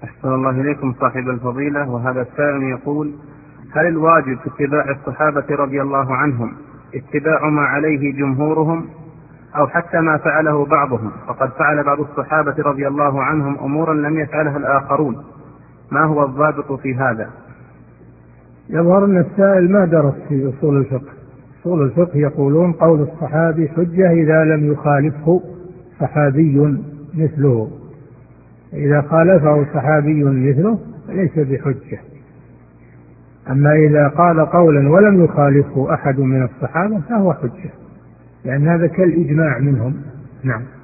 أحسن الله إليكم صاحب الفضيلة. وهذا السائل يقول: هل الواجب في اتباع الصحابة رضي الله عنهم اتباع ما عليه جمهورهم أو حتى ما فعله بعضهم؟ فقد فعل بعض الصحابة رضي الله عنهم أمورا لم يفعلها الآخرون، ما هو الضابط في هذا؟ يظهر أن السائل ما درس في أصول الفقه. أصول الفقه يقولون قول الصحابي حجة إذا لم يخالفه صحابي مثله، إذا خالفه صحابي مثله فليس بحجة. أما إذا قال قولا ولم يخالفه أحد من الصحابة فهو حجة، لأن هذا كالإجماع منهم. نعم.